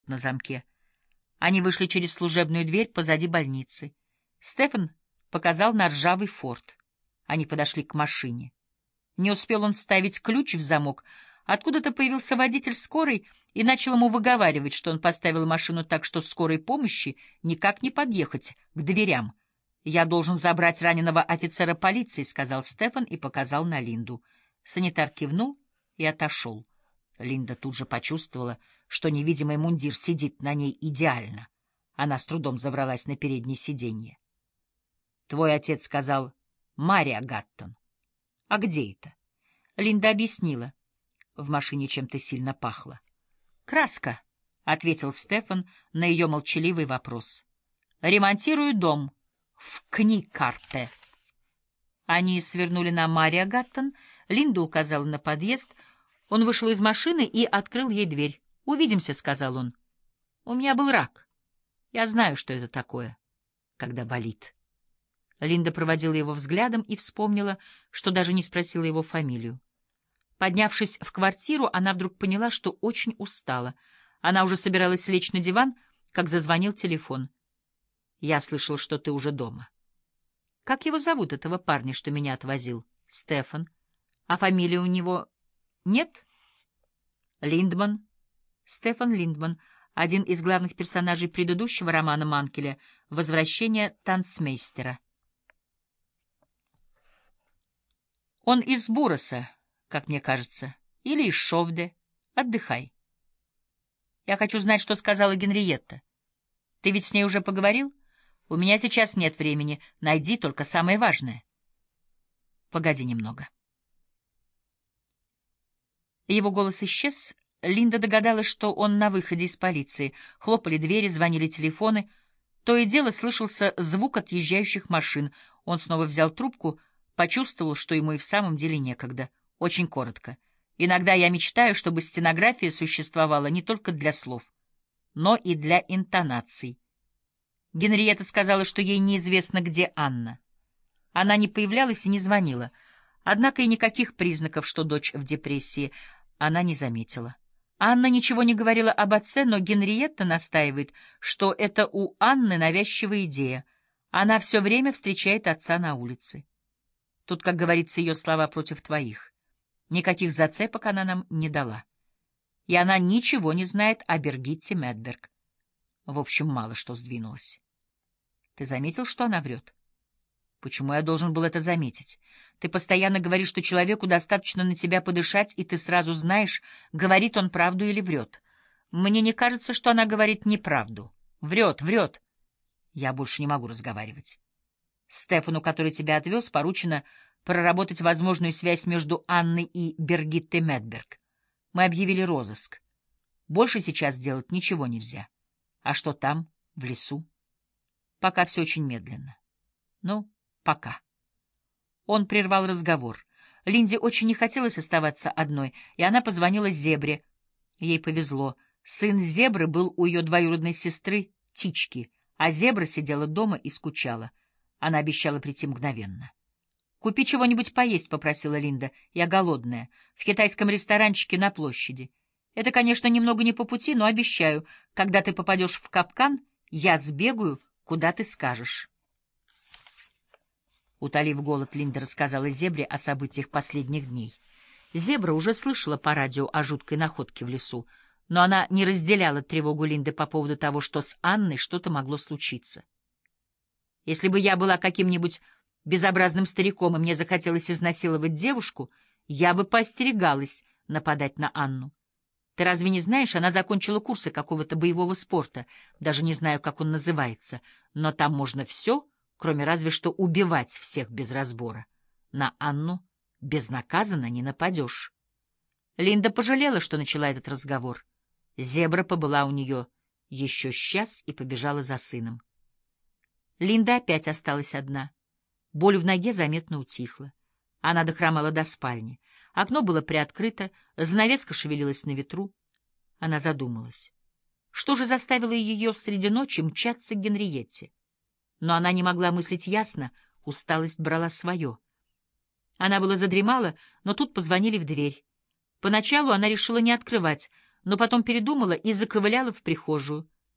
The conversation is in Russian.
на замке. Они вышли через служебную дверь позади больницы. Стефан показал на ржавый форт. Они подошли к машине. Не успел он вставить ключ в замок. Откуда-то появился водитель скорой и начал ему выговаривать, что он поставил машину так, что скорой помощи никак не подъехать к дверям. «Я должен забрать раненого офицера полиции», — сказал Стефан и показал на Линду. Санитар кивнул и отошел. Линда тут же почувствовала, что невидимый мундир сидит на ней идеально. Она с трудом забралась на переднее сиденье. «Твой отец сказал, Мария Гаттон. А где это?» Линда объяснила. В машине чем-то сильно пахло. «Краска», — ответил Стефан на ее молчаливый вопрос. «Ремонтирую дом в Кникарте». Они свернули на Мария Гаттон. Линда указала на подъезд. Он вышел из машины и открыл ей дверь. «Увидимся», — сказал он. «У меня был рак. Я знаю, что это такое, когда болит». Линда проводила его взглядом и вспомнила, что даже не спросила его фамилию. Поднявшись в квартиру, она вдруг поняла, что очень устала. Она уже собиралась лечь на диван, как зазвонил телефон. «Я слышал, что ты уже дома». «Как его зовут, этого парня, что меня отвозил?» «Стефан. А фамилии у него нет?» «Линдман». Стефан Линдман, один из главных персонажей предыдущего романа Манкеля «Возвращение танцмейстера». Он из Буроса, как мне кажется, или из Шовде. Отдыхай. Я хочу знать, что сказала Генриетта. Ты ведь с ней уже поговорил? У меня сейчас нет времени. Найди только самое важное. Погоди немного. Его голос исчез. Линда догадалась, что он на выходе из полиции. Хлопали двери, звонили телефоны. То и дело слышался звук отъезжающих машин. Он снова взял трубку, почувствовал, что ему и в самом деле некогда. Очень коротко. Иногда я мечтаю, чтобы стенография существовала не только для слов, но и для интонаций. Генриетта сказала, что ей неизвестно, где Анна. Она не появлялась и не звонила. Однако и никаких признаков, что дочь в депрессии, она не заметила. Анна ничего не говорила об отце, но Генриетта настаивает, что это у Анны навязчивая идея. Она все время встречает отца на улице. Тут, как говорится, ее слова против твоих. Никаких зацепок она нам не дала. И она ничего не знает о Бергитте Медберг. В общем, мало что сдвинулось. Ты заметил, что она врет? Почему я должен был это заметить? Ты постоянно говоришь, что человеку достаточно на тебя подышать, и ты сразу знаешь, говорит он правду или врет. Мне не кажется, что она говорит неправду. Врет, врет. Я больше не могу разговаривать. Стефану, который тебя отвез, поручено проработать возможную связь между Анной и Бергиттой Медберг. Мы объявили розыск. Больше сейчас сделать ничего нельзя. А что там, в лесу? Пока все очень медленно. Ну, пока. Он прервал разговор. Линде очень не хотелось оставаться одной, и она позвонила Зебре. Ей повезло. Сын Зебры был у ее двоюродной сестры Тички, а Зебра сидела дома и скучала. Она обещала прийти мгновенно. «Купи чего-нибудь поесть», — попросила Линда. «Я голодная. В китайском ресторанчике на площади. Это, конечно, немного не по пути, но обещаю, когда ты попадешь в капкан, я сбегаю, куда ты скажешь». Утолив голод, Линда рассказала Зебре о событиях последних дней. Зебра уже слышала по радио о жуткой находке в лесу, но она не разделяла тревогу Линды по поводу того, что с Анной что-то могло случиться. «Если бы я была каким-нибудь безобразным стариком, и мне захотелось изнасиловать девушку, я бы поостерегалась нападать на Анну. Ты разве не знаешь, она закончила курсы какого-то боевого спорта, даже не знаю, как он называется, но там можно все, кроме разве что убивать всех без разбора. На Анну безнаказанно не нападешь». Линда пожалела, что начала этот разговор. Зебра побыла у нее еще час и побежала за сыном. Линда опять осталась одна. Боль в ноге заметно утихла. Она дохромала до спальни. Окно было приоткрыто, занавеска шевелилась на ветру. Она задумалась. Что же заставило ее среди ночи мчаться к Генриетте? Но она не могла мыслить ясно, усталость брала свое. Она была задремала, но тут позвонили в дверь. Поначалу она решила не открывать, но потом передумала и заковыляла в прихожую.